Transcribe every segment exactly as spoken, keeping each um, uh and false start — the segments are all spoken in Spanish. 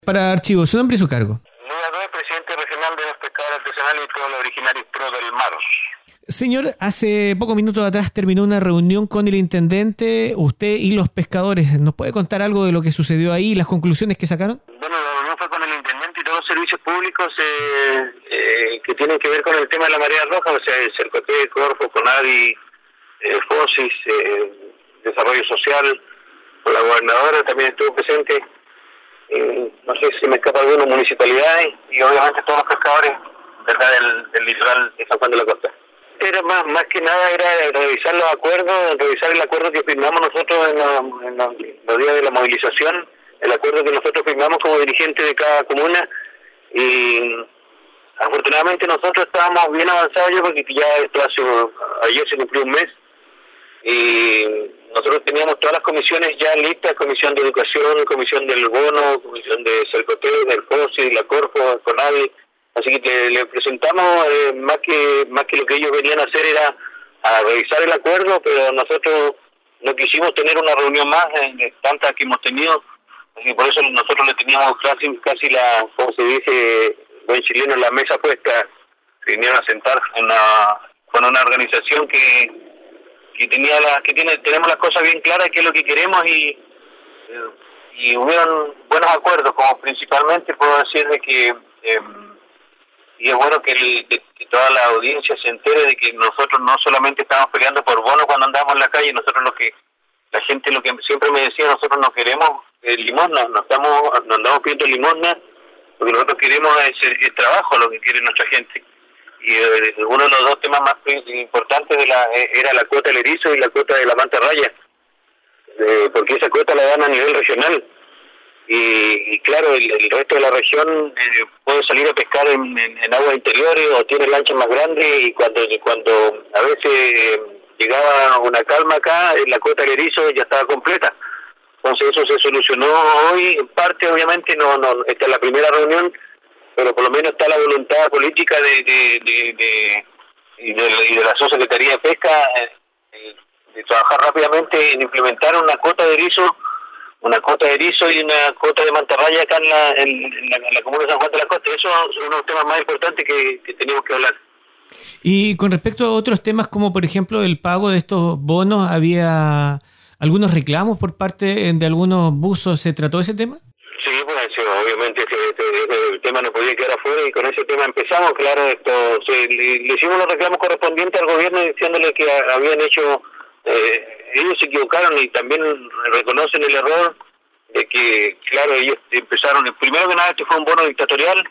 Para archivo, su nombre y su cargo. Luis Adoy, presidente regional de los pescadores artesanales y todos los originarios pro del mar. Señor, hace pocos minutos atrás terminó una reunión con el intendente, usted y los pescadores. ¿Nos puede contar algo de lo que sucedió ahí y las conclusiones que sacaron? Bueno, la reunión fue con el intendente y todos los servicios públicos eh, eh, que tienen que ver con el tema de la marea roja, o sea, el Cercoté, Corfo, Conadi, eh, Fosis, eh, Desarrollo Social, con la gobernadora también estuvo presente. Eh, no sé si me escapa alguna municipalidades y obviamente todos los pescadores, ¿verdad?, del, del litoral de San Juan de la Costa. Era más más que nada era revisar los acuerdos, revisar el acuerdo que firmamos nosotros en, la, en la, los días de la movilización, el acuerdo que nosotros firmamos como dirigentes de cada comuna, y afortunadamente nosotros estábamos bien avanzados ya porque ya esto hace, ayer se cumplió un mes, y nosotros teníamos todas las comisiones ya listas, comisión de educación, comisión del bono, comisión de Cercoté, del FOSI, la Corfo, el CONADI, así que le, le presentamos eh, más que más que lo que ellos venían a hacer era a revisar el acuerdo, pero nosotros no quisimos tener una reunión más de, de tantas que hemos tenido, así por eso nosotros le teníamos casi, casi la, como se dice, buen chileno, la mesa puesta, se vinieron a sentar en una, con una organización que que tenía la, que tiene tenemos las cosas bien claras, qué es lo que queremos, y y hubieron buenos acuerdos, como principalmente puedo decir de que eh, y es bueno que, el, que, que toda la audiencia se entere de que nosotros no solamente estamos peleando por bono cuando andamos en la calle, nosotros lo que la gente lo que siempre me decía, nosotros no queremos eh, limosna, no estamos no andamos pidiendo limosna, lo que nosotros queremos es el, el trabajo, lo que quiere nuestra gente. Y eh, uno de los dos temas más importantes de la eh, era la cuota del erizo y la cuota de la manta raya, eh, porque esa cuota la dan a nivel regional, y, y claro, el, el resto de la región eh, puede salir a pescar en, en, en aguas interiores o tiene lanchas más grandes, y cuando cuando a veces eh, llegaba una calma acá, la cuota del erizo ya estaba completa. Entonces eso se solucionó hoy, en parte obviamente, no no esta es la primera reunión, pero por lo menos está la voluntad política de de de, de, y, de y de la Subsecretaría de Pesca eh, de trabajar rápidamente en implementar una cuota de erizo, una cuota de erizo y una cuota de mantarraya acá en la, en, en la, en la comuna de San Juan de la Costa. Esos son uno de los temas más importantes que, que tenemos que hablar. Y con respecto a otros temas, como por ejemplo el pago de estos bonos, ¿había algunos reclamos por parte de algunos buzos? ¿Se trató ese tema? Sí, pues sí, obviamente ese, ese, el tema no podía quedar afuera, y con ese tema empezamos. Claro, esto se, le, le hicimos los reclamos correspondientes al gobierno diciéndole que a, habían hecho, eh, ellos se equivocaron y también reconocen el error de que, claro, ellos empezaron, primero que nada, este fue un bono dictatorial,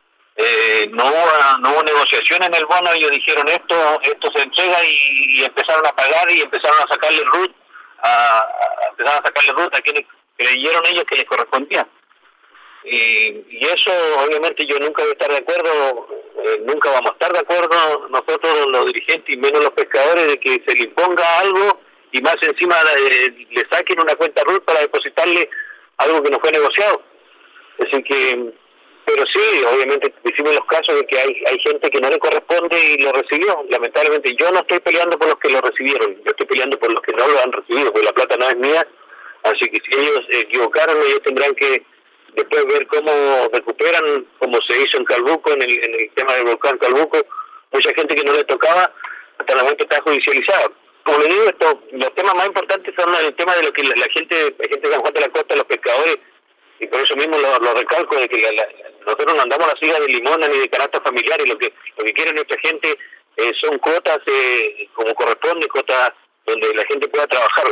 eh, no hubo no hubo negociación en el bono, ellos dijeron esto esto se entrega, y, y empezaron a pagar y empezaron a sacarle R U T, a, a, empezaron a sacarle R U T a quienes creyeron ellos que les correspondía. Y, y eso obviamente yo nunca voy a estar de acuerdo, eh, nunca vamos a estar de acuerdo nosotros los dirigentes y menos los pescadores de que se le imponga algo y más encima eh, le saquen una cuenta R U T para depositarle algo que no fue negociado. Así que, pero sí, obviamente hicimos los casos de que hay hay gente que no le corresponde y lo recibió. Lamentablemente yo no estoy peleando por los que lo recibieron, yo estoy peleando por los que no lo han recibido, porque la plata no es mía, así que si ellos se equivocaron, ellos tendrán que después ver cómo recuperan, como se hizo en Calbuco, en el, en el tema del volcán Calbuco. Mucha gente que no le tocaba, hasta el momento está judicializada. Como le digo, esto, los temas más importantes son el tema de lo que la, la gente la gente de San Juan de la Costa, los pescadores, y por eso mismo lo, lo recalco, de que la, la, nosotros no andamos a la siga de limona ni de canasta familiar, y lo que lo que quiere nuestra gente eh, son cuotas eh, como corresponde, cuotas donde la gente pueda trabajar.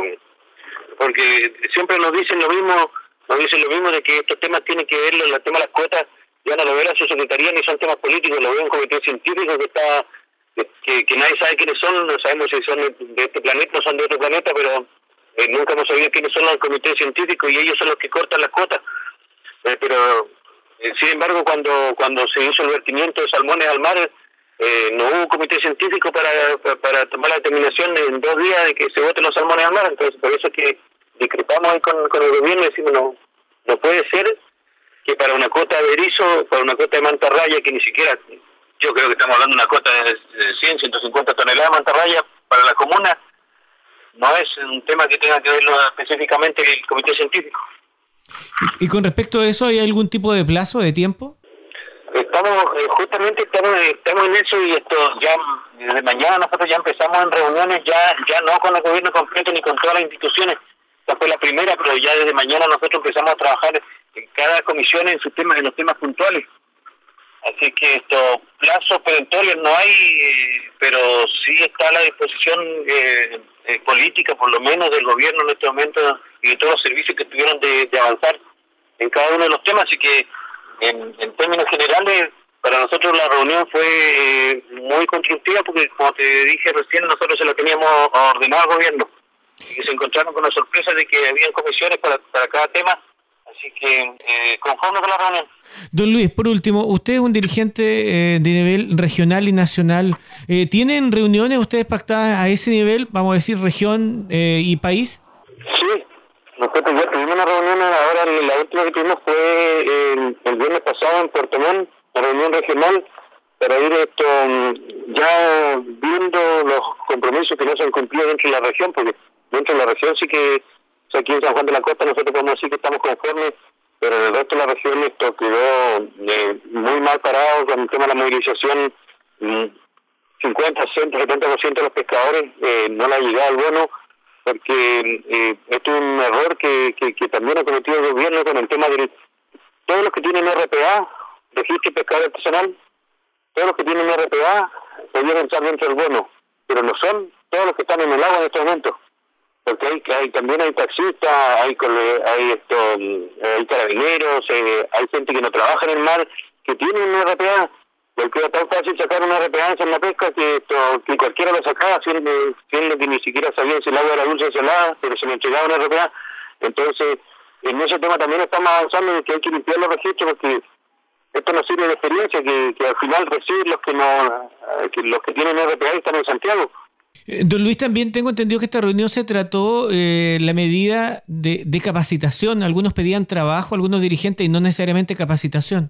Porque siempre nos dicen lo mismo, nos dicen lo mismo de que estos temas tienen que ver, el tema de las cuotas, ya no lo ve la subsecretaría ni son temas políticos, lo ve un comité científico que está que, que nadie sabe quiénes son, no sabemos si son de este planeta o son de otro planeta, pero eh, nunca hemos sabido quiénes son los comités científicos, y ellos son los que cortan las cuotas. Eh, pero, eh, sin embargo, cuando cuando se hizo el vertimiento de salmones al mar, eh, no hubo un comité científico para, para, para tomar la determinación en dos días de que se voten los salmones al mar. Entonces, por eso es que discrepamos ahí con, con el gobierno y decimos, no, no puede ser que para una cuota de erizo, para una cuota de mantarraya, que ni siquiera, yo creo que estamos hablando de una cuota de cien, ciento cincuenta toneladas de mantarraya para la comuna, no es un tema que tenga que verlo específicamente el comité científico. ¿Y, y con respecto a eso, hay algún tipo de plazo, de tiempo? Estamos, eh, justamente estamos, estamos en eso, y esto ya desde mañana nosotros ya empezamos en reuniones, ya ya no con el gobierno completo ni con todas las instituciones. Esta fue la primera, pero ya desde mañana nosotros empezamos a trabajar en cada comisión en sus temas, en los temas puntuales. Así que estos plazos perentorios no hay, eh, pero sí está a la disposición eh, eh, política, por lo menos del gobierno en este momento, y de todos los servicios que tuvieron de, de avanzar en cada uno de los temas. Así que en, en términos generales, para nosotros la reunión fue eh, muy constructiva, porque como te dije recién, nosotros se la teníamos ordenado al gobierno, y que se encontraron con la sorpresa de que había comisiones para, para cada tema. Así que, eh, conforme con la reunión. Don Luis, por último, usted es un dirigente eh, de nivel regional y nacional. Eh, ¿Tienen reuniones ustedes pactadas a ese nivel, vamos a decir, región eh, y país? Sí, nosotros ya tuvimos una reunión, ahora la última que tuvimos fue eh, el viernes pasado en Puerto Montt, la reunión regional, para ir esto ya viendo los compromisos que no se han cumplido dentro de la región, porque dentro de la región sí que, o sea, aquí en San Juan de la Costa nosotros podemos decir que estamos conformes, pero en el resto de la región esto quedó eh, muy mal parado con el tema de la movilización. cincuenta, sesenta, setenta por ciento de los pescadores eh, no le ha llegado el bono, porque eh, esto es un error que, que, que también ha cometido el gobierno con el tema de todos los que tienen R P A, registro pescador artesanal, todos los que tienen R P A podrían entrar dentro del bono, pero no son todos los que están en el agua en este momento. Porque hay, hay también hay taxistas, hay hay esto, hay carabineros, eh, hay gente que no trabaja en el mar, que tiene un R P A, porque era tan fácil sacar un R P A en la pesca que esto, que cualquiera lo sacaba, siendo, siendo que ni siquiera sabían si el agua era dulce o salada, pero se le entregaba un R P A. Entonces, en ese tema también estamos avanzando en que hay que limpiar los registros, porque esto nos sirve de experiencia, que, que al final reciben los que no, que los que tienen R P A están en Santiago. Don Luis, también tengo entendido que esta reunión se trató eh, la medida de, de capacitación. Algunos pedían trabajo, algunos dirigentes, y no necesariamente capacitación.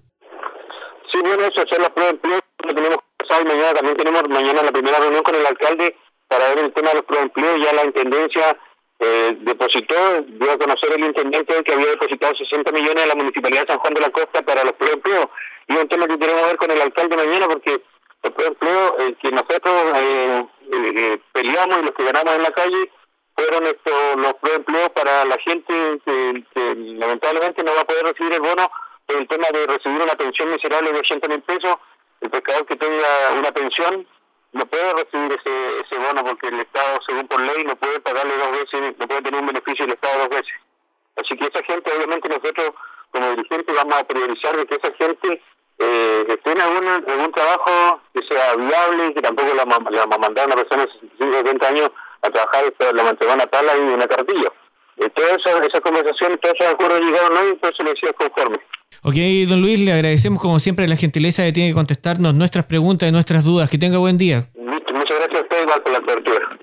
Sí, bueno, eso son las pruebas de empleo que tenemos pasado, y mañana también tenemos mañana la primera reunión con el alcalde para ver el tema de los pruebas de empleo. Ya la intendencia eh, depositó, dio a conocer el intendente que había depositado sesenta millones a la Municipalidad de San Juan de la Costa para los pruebas de empleo. Y es un tema que queremos ver con el alcalde mañana, porque los pruebas de empleo eh, que nosotros eh, eh, peleamos y los que ganamos en la calle fueron estos los pruebas de empleo para la gente que, que lamentablemente no va a poder recibir el bono por el tema de recibir una pensión miserable de ochenta mil pesos. El pescador que tenga una pensión no puede recibir ese ese bono, porque el Estado, según por ley, no puede pagarle dos veces, no puede tener un beneficio del Estado dos veces. Así que esa gente, obviamente nosotros como dirigentes vamos a priorizar de que esa gente eh, esté en algún, algún trabajo que sea viable, y que tampoco la, la vamos a mandar a una persona de sesenta y cinco, setenta años a trabajar esto, la mantener una tala y una cartilla. Eh, todas esas esa conversaciones, todos esos acuerdos llegaron hoy, entonces le decía conforme. Ok, don Luis, le agradecemos como siempre la gentileza que tiene que contestarnos nuestras preguntas y nuestras dudas. Que tenga buen día. Muchas gracias a usted igual por la cobertura.